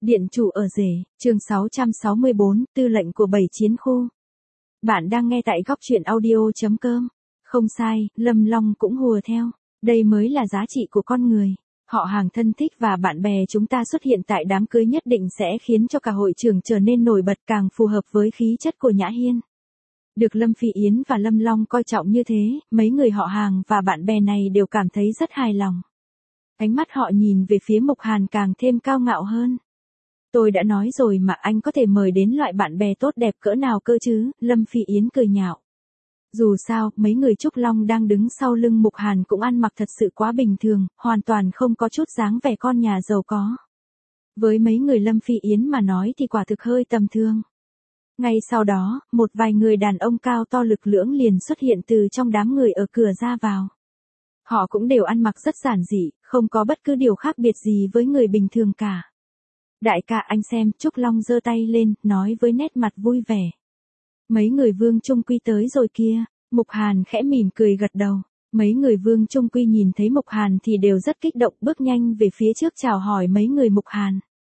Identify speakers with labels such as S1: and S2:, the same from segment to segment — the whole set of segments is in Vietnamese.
S1: Điện chủ ở rể, chương 664, tư lệnh của 7 chiến khu. Bạn đang nghe tại góc truyện audio.com. Không sai, Lâm Long cũng hùa theo. Đây mới là giá trị của con người. Họ hàng thân thích và bạn bè chúng ta xuất hiện tại đám cưới nhất định sẽ khiến cho cả hội trường trở nên nổi bật, càng phù hợp với khí chất của Nhã Hiên. Được Lâm Phi Yến và Lâm Long coi trọng như thế, mấy người họ hàng và bạn bè này đều cảm thấy rất hài lòng. Ánh mắt họ nhìn về phía Mục Hàn càng thêm cao ngạo hơn. Tôi đã nói rồi mà, anh có thể mời đến loại bạn bè tốt đẹp cỡ nào cơ chứ, Lâm Phi Yến cười nhạo. Dù sao, mấy người Trúc Long đang đứng sau lưng Mục Hàn cũng ăn mặc thật sự quá bình thường, hoàn toàn không có chút dáng vẻ con nhà giàu có. Với mấy người Lâm Phi Yến mà nói thì quả thực hơi tầm thường. Ngay sau đó, một vài người đàn ông cao to lực lưỡng liền xuất hiện từ trong đám người ở cửa ra vào. Họ cũng đều ăn mặc rất giản dị, không có bất cứ điều khác biệt gì với người bình thường cả. Đại ca anh xem, Trúc Long giơ tay lên, nói với nét mặt vui vẻ. Mấy người Vương Trung Quy tới rồi kia, Mục Hàn khẽ mỉm cười gật đầu. Mấy người Vương Trung Quy nhìn thấy Mục Hàn thì đều rất kích động, bước nhanh về phía trước chào hỏi mấy người Mục Hàn.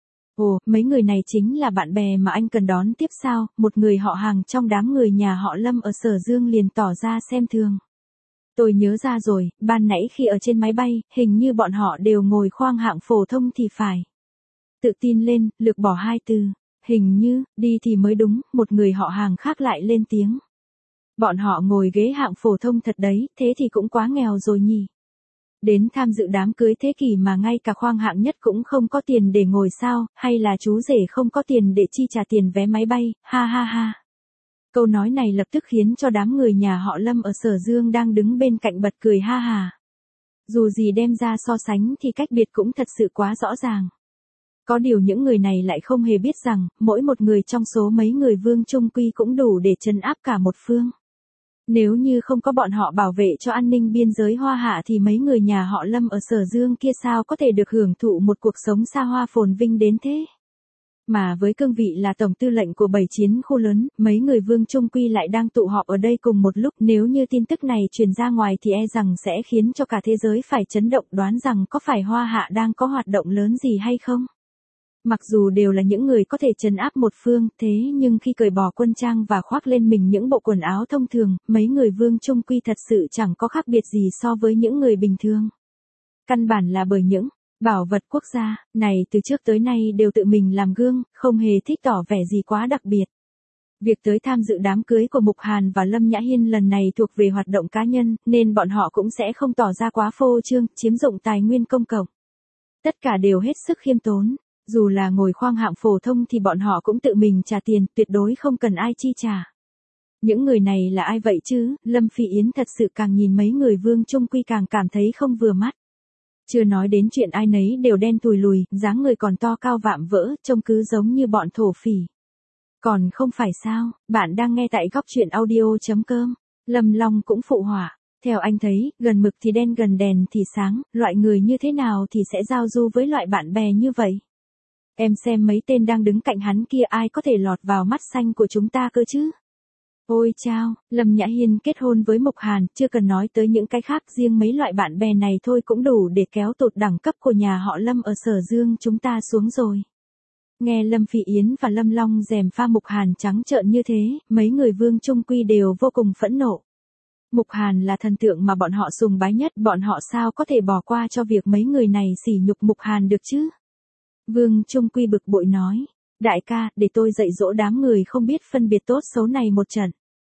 S1: Ồ, mấy người này chính là bạn bè mà anh cần đón tiếp sao? Một người họ hàng trong đám người nhà họ Lâm ở Sở Dương liền tỏ ra xem thường. Tôi nhớ ra rồi, ban nãy khi ở trên máy bay, hình như bọn họ đều ngồi khoang hạng phổ thông thì phải. Tự tin lên, lược bỏ hai từ. Hình như, đi thì mới đúng, một người họ hàng khác lại lên tiếng. Bọn họ ngồi ghế hạng phổ thông thật đấy, thế thì cũng quá nghèo rồi nhỉ. Đến tham dự đám cưới thế kỷ mà ngay cả khoang hạng nhất cũng không có tiền để ngồi sao, hay là chú rể không có tiền để chi trả tiền vé máy bay, ha ha ha. Câu nói này lập tức khiến cho đám người nhà họ Lâm ở Sở Dương đang đứng bên cạnh bật cười ha hà. Dù gì đem ra so sánh thì cách biệt cũng thật sự quá rõ ràng. Có điều những người này lại không hề biết rằng, mỗi một người trong số mấy người Vương Trung Quy cũng đủ để trấn áp cả một phương. Nếu như không có bọn họ bảo vệ cho an ninh biên giới Hoa Hạ thì mấy người nhà họ Lâm ở Sở Dương kia sao có thể được hưởng thụ một cuộc sống xa hoa phồn vinh đến thế. Mà với cương vị là tổng tư lệnh của 7 chiến khu lớn, mấy người Vương Trung Quy lại đang tụ họp ở đây cùng một lúc, nếu như tin tức này truyền ra ngoài thì e rằng sẽ khiến cho cả thế giới phải chấn động, đoán rằng có phải Hoa Hạ đang có hoạt động lớn gì hay không. Mặc dù đều là những người có thể trấn áp một phương, thế nhưng khi cởi bỏ quân trang và khoác lên mình những bộ quần áo thông thường, mấy người Vương Trung Quy thật sự chẳng có khác biệt gì so với những người bình thường. Căn bản là bởi những bảo vật quốc gia này từ trước tới nay đều tự mình làm gương, không hề thích tỏ vẻ gì quá đặc biệt. Việc tới tham dự đám cưới của Mục Hàn và Lâm Nhã Hiên lần này thuộc về hoạt động cá nhân, nên bọn họ cũng sẽ không tỏ ra quá phô trương, chiếm dụng tài nguyên công cộng. Tất cả đều hết sức khiêm tốn. Dù là ngồi khoang hạng phổ thông thì bọn họ cũng tự mình trả tiền, tuyệt đối không cần ai chi trả. Những người này là ai vậy chứ? Lâm Phi Yến thật sự càng nhìn mấy người Vương Trung Quy càng cảm thấy không vừa mắt. Chưa nói đến chuyện ai nấy đều đen tùi lùi, dáng người còn to cao vạm vỡ, trông cứ giống như bọn thổ phỉ. Còn không phải sao, bạn đang nghe tại góc truyện audio.com. Lâm Long cũng phụ họa. Theo anh thấy, gần mực thì đen gần đèn thì sáng, loại người như thế nào thì sẽ giao du với loại bạn bè như vậy? Em xem mấy tên đang đứng cạnh hắn kia ai có thể lọt vào mắt xanh của chúng ta cơ chứ? Ôi chao, Lâm Nhã Hiên kết hôn với Mục Hàn, chưa cần nói tới những cái khác, riêng mấy loại bạn bè này thôi cũng đủ để kéo tụt đẳng cấp của nhà họ Lâm ở Sở Dương chúng ta xuống rồi. Nghe Lâm Phi Yến và Lâm Long gièm pha Mục Hàn trắng trợn như thế, mấy người Vương Trung Quy đều vô cùng phẫn nộ. Mục Hàn là thần tượng mà bọn họ sùng bái nhất, bọn họ sao có thể bỏ qua cho việc mấy người này sỉ nhục Mục Hàn được chứ? Vương Trung Quy bực bội nói, đại ca, để tôi dạy dỗ đám người không biết phân biệt tốt xấu này một trận.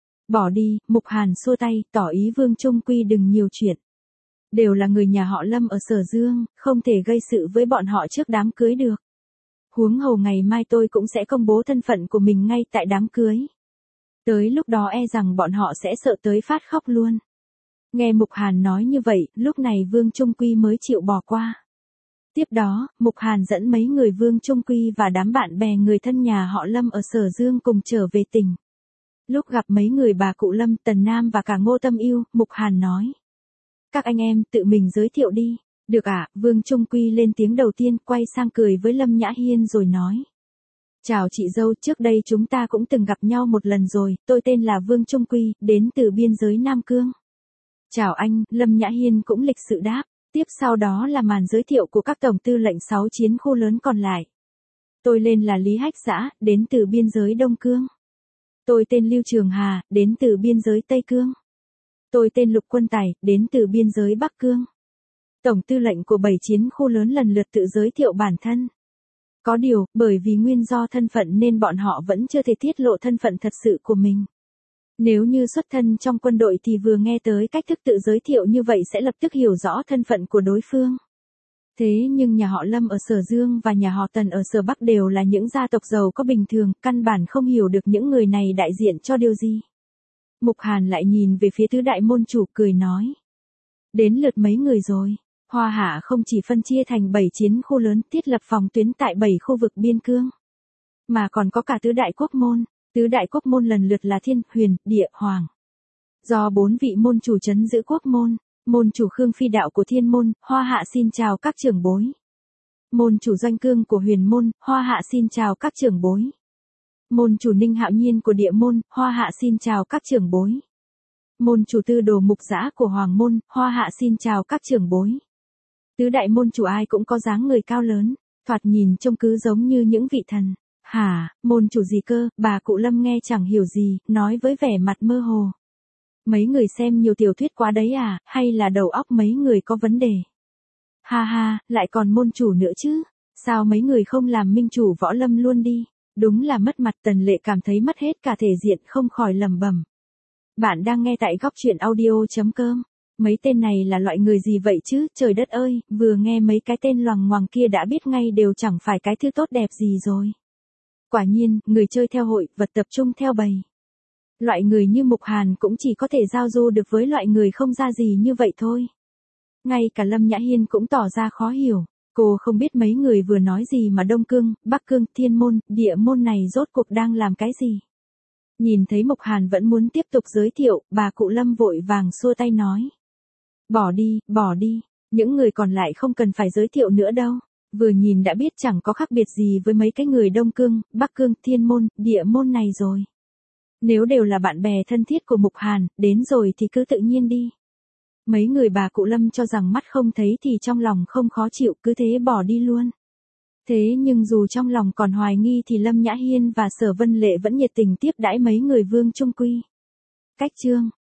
S1: Bỏ đi, Mục Hàn xua tay, tỏ ý Vương Trung Quy đừng nhiều chuyện. Đều là người nhà họ Lâm ở Sở Dương, không thể gây sự với bọn họ trước đám cưới được. Huống hồ ngày mai tôi cũng sẽ công bố thân phận của mình ngay tại đám cưới. Tới lúc đó e rằng bọn họ sẽ sợ tới phát khóc luôn. Nghe Mục Hàn nói như vậy, lúc này Vương Trung Quy mới chịu bỏ qua. Tiếp đó, Mục Hàn dẫn mấy người Vương Trung Quy và đám bạn bè người thân nhà họ Lâm ở Sở Dương cùng trở về tỉnh. Lúc gặp mấy người bà cụ Lâm, Tần Nam và cả Ngô Tâm Yêu, Mục Hàn nói. Các anh em, tự mình giới thiệu đi. Được ạ, Vương Trung Quy lên tiếng đầu tiên, quay sang cười với Lâm Nhã Hiên rồi nói. Chào chị dâu, trước đây chúng ta cũng từng gặp nhau một lần rồi, tôi tên là Vương Trung Quy, đến từ biên giới Nam Cương. Chào anh, Lâm Nhã Hiên cũng lịch sự đáp. Tiếp sau đó là màn giới thiệu của các tổng tư lệnh 6 chiến khu lớn còn lại. Tôi lên là Lý Hách Dã, đến từ biên giới Đông Cương. Tôi tên Lưu Trường Hà, đến từ biên giới Tây Cương. Tôi tên Lục Quân Tài, đến từ biên giới Bắc Cương. Tổng tư lệnh của 7 chiến khu lớn lần lượt tự giới thiệu bản thân. Có điều, bởi vì nguyên do thân phận nên bọn họ vẫn chưa thể tiết lộ thân phận thật sự của mình. Nếu như xuất thân trong quân đội thì vừa nghe tới cách thức tự giới thiệu như vậy sẽ lập tức hiểu rõ thân phận của đối phương. Thế nhưng nhà họ Lâm ở Sở Dương và nhà họ Tần ở Sở Bắc đều là những gia tộc giàu có bình thường, căn bản không hiểu được những người này đại diện cho điều gì. Mục Hàn lại nhìn về phía tứ đại môn chủ cười nói. Đến lượt mấy người rồi. Hoa Hạ không chỉ phân chia thành 7 chiến khu lớn thiết lập phòng tuyến tại 7 khu vực biên cương, mà còn có cả tứ đại quốc môn. Tứ đại quốc môn lần lượt là Thiên, Huyền, Địa, Hoàng. Do 4 vị môn chủ trấn giữ quốc môn. Môn chủ Khương Phi Đạo của Thiên môn, Hoa Hạ xin chào các trưởng bối. Môn chủ Doanh Cương của Huyền môn, Hoa Hạ xin chào các trưởng bối. Môn chủ Ninh Hạo Nhiên của Địa môn, Hoa Hạ xin chào các trưởng bối. Môn chủ Tư Đồ Mục Dã của Hoàng môn, Hoa Hạ xin chào các trưởng bối. Tứ đại môn chủ ai cũng có dáng người cao lớn, thoạt nhìn trông cứ giống như những vị thần. Hả, môn chủ gì cơ? Bà cụ Lâm nghe chẳng hiểu gì, nói với vẻ mặt mơ hồ. Mấy người xem nhiều tiểu thuyết quá đấy à, hay là đầu óc mấy người có vấn đề? Ha ha, lại còn môn chủ nữa chứ, sao mấy người không làm minh chủ Võ Lâm luôn đi? Đúng là mất mặt. Tần Lệ cảm thấy mất hết cả thể diện không khỏi lẩm bẩm. Bạn đang nghe tại góc truyện audio.com. Mấy tên này là loại người gì vậy chứ, trời đất ơi, vừa nghe mấy cái tên loằng ngoằng kia đã biết ngay đều chẳng phải cái thứ tốt đẹp gì rồi. Quả nhiên, người chơi theo hội, vật tập trung theo bầy. Loại người như Mục Hàn cũng chỉ có thể giao du được với loại người không ra gì như vậy thôi. Ngay cả Lâm Nhã Hiên cũng tỏ ra khó hiểu. Cô không biết mấy người vừa nói gì mà Đông Cương, Bắc Cương, Thiên môn, Địa môn này rốt cuộc đang làm cái gì. Nhìn thấy Mục Hàn vẫn muốn tiếp tục giới thiệu, bà cụ Lâm vội vàng xua tay nói. Bỏ đi, những người còn lại không cần phải giới thiệu nữa đâu. Vừa nhìn đã biết chẳng có khác biệt gì với mấy cái người Đông Cương, Bắc Cương, Thiên môn, Địa môn này rồi. Nếu đều là bạn bè thân thiết của Mục Hàn, đến rồi thì cứ tự nhiên đi. Mấy người bà cụ Lâm cho rằng mắt không thấy thì trong lòng không khó chịu, cứ thế bỏ đi luôn. Thế nhưng dù trong lòng còn hoài nghi thì Lâm Nhã Hiên và Sở Vân Lệ vẫn nhiệt tình tiếp đãi mấy người Vương Trung Quy. Cách chương